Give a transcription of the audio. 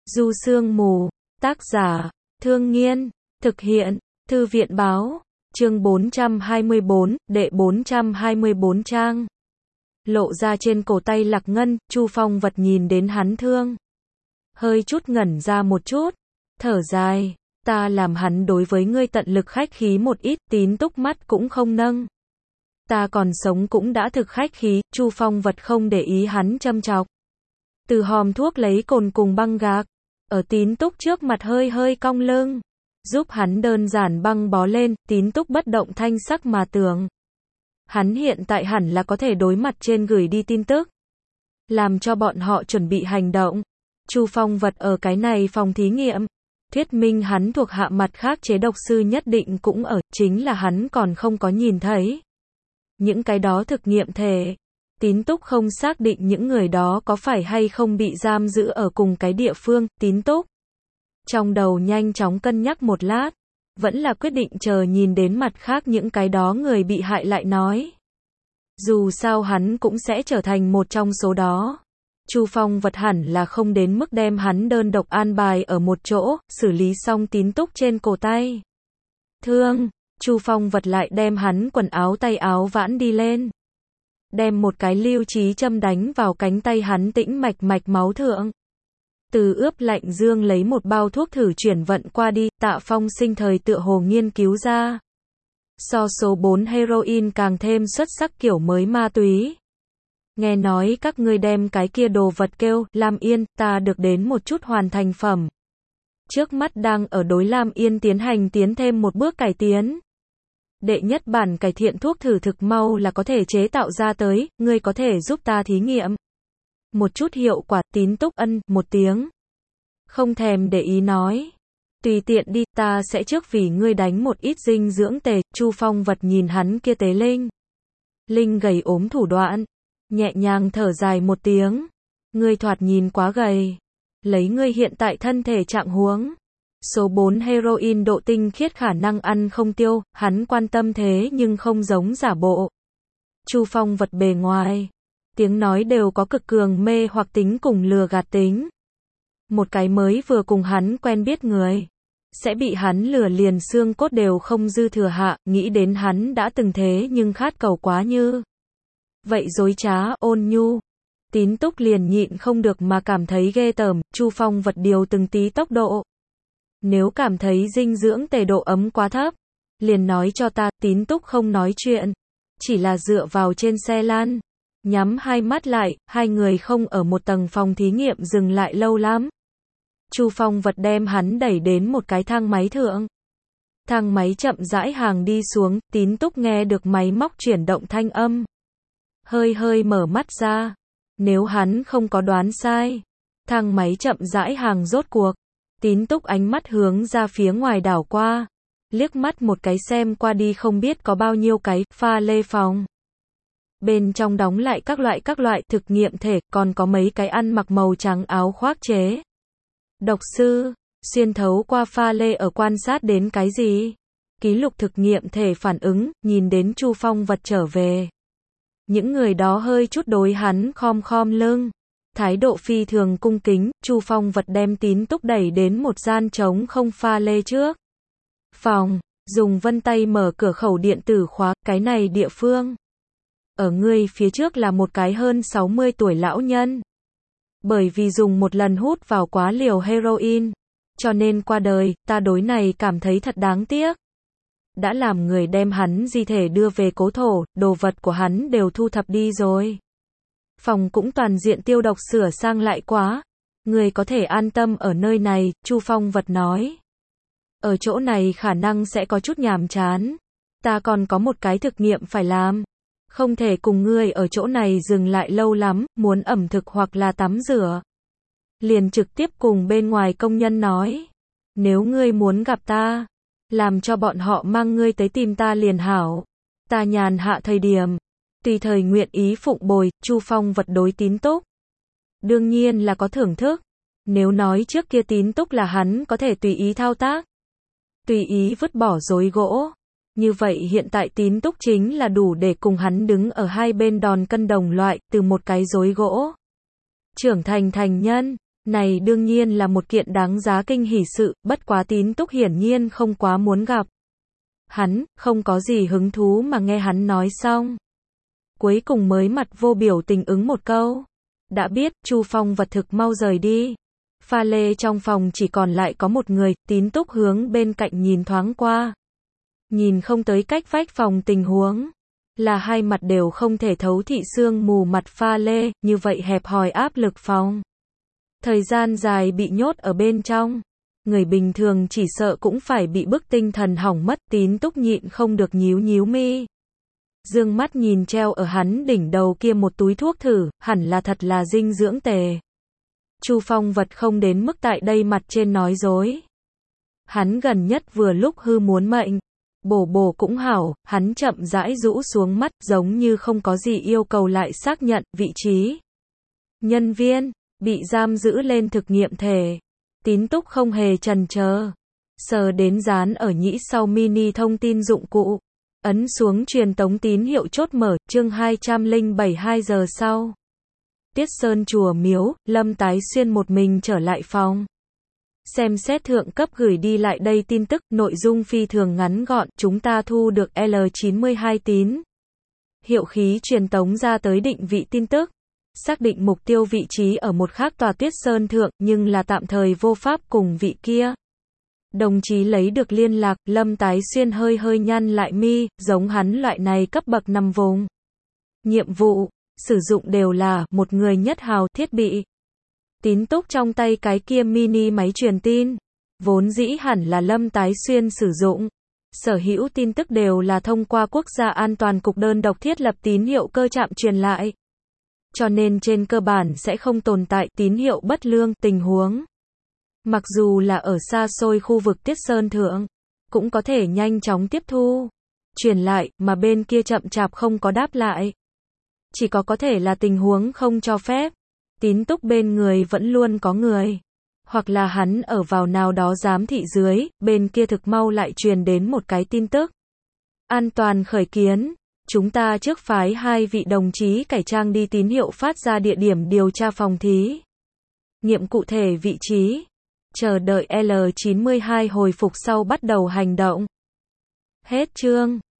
Du Sương Mù, tác giả, Thương Nghiên, thực hiện, Thư viện báo, chương 424, đệ 424 trang. Lộ ra trên cổ tay Lạc Ngân, Chu Phong Vật nhìn đến hắn thương. Hơi chút ngẩn ra một chút, thở dài, ta làm hắn đối với ngươi tận lực khách khí một ít, Tín Túc mắt cũng không nâng. Ta còn sống cũng đã thực khách khí, Chu Phong Vật không để ý hắn châm chọc. Từ hòm thuốc lấy cồn cùng băng gạc, ở Tín Túc trước mặt hơi hơi cong lưng, giúp hắn đơn giản băng bó lên, Tín Túc bất động thanh sắc mà tưởng. Hắn hiện tại hẳn là có thể đối mặt trên gửi đi tin tức, làm cho bọn họ chuẩn bị hành động. Chu Phong Vật ở cái này phòng thí nghiệm, thuyết minh hắn thuộc hạ mặt khác chế độc sư nhất định cũng ở, chính là hắn còn không có nhìn thấy. Những cái đó thực nghiệm thể, Tín Túc không xác định những người đó có phải hay không bị giam giữ ở cùng cái địa phương, Tín Túc trong đầu nhanh chóng cân nhắc một lát, vẫn là quyết định chờ nhìn đến mặt khác những cái đó người bị hại lại nói. Dù sao hắn cũng sẽ trở thành một trong số đó. Chu Phong Vật hẳn là không đến mức đem hắn đơn độc an bài ở một chỗ, xử lý xong Tín Túc trên cổ tay thương, Chu Phong Vật lại đem hắn quần áo tay áo vãn đi lên, đem một cái lưu trí châm đánh vào cánh tay hắn tĩnh mạch mạch máu thượng. Từ ướp lạnh dương lấy một bao thuốc thử chuyển vận qua đi, Tạ Phong sinh thời tựa hồ nghiên cứu ra. So số 4 heroin càng thêm xuất sắc kiểu mới ma túy. Nghe nói các ngươi đem cái kia đồ vật kêu Lam Yên, ta được đến một chút hoàn thành phẩm. Trước mắt đang ở đối Lam Yên tiến thêm một bước cải tiến. Đệ nhất bản cải thiện thuốc thử thực mau là có thể chế tạo ra tới, ngươi có thể giúp ta thí nghiệm. Một chút hiệu quả, Tín Túc ân, một tiếng. Không thèm để ý nói. Tùy tiện đi, ta sẽ trước vì ngươi đánh một ít dinh dưỡng tề. Chu Phong Vật nhìn hắn kia tế Linh gầy ốm thủ đoạn, nhẹ nhàng thở dài một tiếng. Ngươi thoạt nhìn quá gầy. Lấy ngươi hiện tại thân thể trạng huống. Số 4 heroin độ tinh khiết khả năng ăn không tiêu, hắn quan tâm thế nhưng không giống giả bộ. Chu Phong Vật bề ngoài, tiếng nói đều có cực cường mê hoặc tính cùng lừa gạt tính. Một cái mới vừa cùng hắn quen biết người, sẽ bị hắn lừa liền xương cốt đều không dư thừa hạ, nghĩ đến hắn đã từng thế nhưng khát cầu quá như vậy dối trá, ôn nhu. Tín Túc liền nhịn không được mà cảm thấy ghê tởm, Chu Phong Vật điều từng tí tốc độ. Nếu cảm thấy dinh dưỡng tề độ ấm quá thấp, liền nói cho ta. Tín Túc không nói chuyện, chỉ là dựa vào trên xe lan, nhắm hai mắt lại, hai người không ở một tầng phòng thí nghiệm dừng lại lâu lắm. Chu Phong Vật đem hắn đẩy đến một cái thang máy thượng. Thang máy chậm rãi hàng đi xuống, Tín Túc nghe được máy móc chuyển động thanh âm. Hơi hơi mở mắt ra, nếu hắn không có đoán sai, thang máy chậm rãi hàng rốt cuộc. Tín Túc ánh mắt hướng ra phía ngoài đảo qua, liếc mắt một cái xem qua đi không biết có bao nhiêu cái pha lê phòng. Bên trong đóng lại các loại thực nghiệm thể, còn có mấy cái ăn mặc màu trắng áo khoác chế độc sư, xuyên thấu qua pha lê ở quan sát đến cái gì? Ký lục thực nghiệm thể phản ứng, nhìn đến Chu Phong Vật trở về. Những người đó hơi chút đối hắn khom lưng, thái độ phi thường cung kính. Chu Phong Vật đem Tín Túc đẩy đến một gian trống không pha lê trước phòng, dùng vân tay mở cửa khẩu điện tử khóa, cái này địa phương. Ở ngươi phía trước là một cái hơn 60 tuổi lão nhân. Bởi vì dùng một lần hút vào quá liều heroin, cho nên qua đời, ta đối này cảm thấy thật đáng tiếc. Đã làm người đem hắn di thể đưa về cố thổ, đồ vật của hắn đều thu thập đi rồi. Phòng cũng toàn diện tiêu độc sửa sang lại quá. Người có thể an tâm ở nơi này, Chu Phong Vật nói. Ở chỗ này khả năng sẽ có chút nhàm chán. Ta còn có một cái thực nghiệm phải làm. Không thể cùng ngươi ở chỗ này dừng lại lâu lắm, muốn ẩm thực hoặc là tắm rửa. Liền trực tiếp cùng bên ngoài công nhân nói. Nếu ngươi muốn gặp ta, làm cho bọn họ mang ngươi tới tìm ta liền hảo. Ta nhàn hạ thời điểm, tùy thời nguyện ý phụng bồi. Chu Phong Vật đối Tín Túc đương nhiên là có thưởng thức. Nếu nói trước kia Tín Túc là hắn có thể tùy ý thao tác, tùy ý vứt bỏ rối gỗ, như vậy hiện tại Tín Túc chính là đủ để cùng hắn đứng ở hai bên đòn cân đồng loại, từ một cái rối gỗ trưởng thành thành nhân. Này đương nhiên là một kiện đáng giá kinh hỉ sự, bất quá Tín Túc hiển nhiên không quá muốn gặp hắn, không có gì hứng thú mà nghe hắn nói xong. Cuối cùng mới mặt vô biểu tình ứng một câu. Đã biết, Chu Phong vật thực mau rời đi. Pha lê trong phòng chỉ còn lại có một người, Tín Túc hướng bên cạnh nhìn thoáng qua. Nhìn không tới cách vách phòng tình huống. Là hai mặt đều không thể thấu thị sương mù mặt pha lê, như vậy hẹp hòi áp lực phòng. Thời gian dài bị nhốt ở bên trong. Người bình thường chỉ sợ cũng phải bị bức tinh thần hỏng mất. Tín Túc nhịn không được nhíu nhíu mi. Dương mắt nhìn treo ở hắn đỉnh đầu kia một túi thuốc thử, hẳn là thật là dinh dưỡng tề. Chu Phong vật không đến mức tại đây mặt trên nói dối. Hắn gần nhất vừa lúc hư muốn mệnh. Bổ bổ cũng hảo, hắn chậm rãi rũ xuống mắt giống như không có gì yêu cầu lại xác nhận vị trí. Nhân viên, bị giam giữ lên thực nghiệm thể. Tín Túc không hề chần chờ. Sờ đến dán ở nhĩ sau mini thông tin dụng cụ. Ấn xuống truyền tống tín hiệu chốt mở, chương 207 2 giờ sau. Tiết Sơn chùa miếu, Lâm Tái Xuyên một mình trở lại phòng. Xem xét thượng cấp gửi đi lại đây tin tức, nội dung phi thường ngắn gọn, chúng ta thu được L92 tín hiệu khí truyền tống ra tới định vị tin tức. Xác định mục tiêu vị trí ở một khác tòa Tuyết Sơn thượng, nhưng là tạm thời vô pháp cùng vị kia. Đồng chí lấy được liên lạc, Lâm Tái Xuyên hơi hơi nhăn lại mi, giống hắn loại này cấp bậc nằm vùng. Nhiệm vụ, sử dụng đều là, một người nhất hào thiết bị. Tín Túc trong tay cái kia mini máy truyền tin. Vốn dĩ hẳn là Lâm Tái Xuyên sử dụng. Sở hữu tin tức đều là thông qua Quốc gia An toàn Cục đơn độc thiết lập tín hiệu cơ trạm truyền lại. Cho nên trên cơ bản sẽ không tồn tại tín hiệu bất lương tình huống. Mặc dù là ở xa xôi khu vực Tiết Sơn thượng, cũng có thể nhanh chóng tiếp thu, truyền lại, mà bên kia chậm chạp không có đáp lại. Chỉ có thể là tình huống không cho phép. Tín Túc bên người vẫn luôn có người. Hoặc là hắn ở vào nào đó giám thị dưới, bên kia thực mau lại truyền đến một cái tin tức. An toàn khởi kiến. Chúng ta trước phái 2 vị đồng chí cải trang đi tín hiệu phát ra địa điểm điều tra phòng thí nghiệm cụ thể vị trí. Chờ đợi L92 hồi phục sau bắt đầu hành động. Hết chương.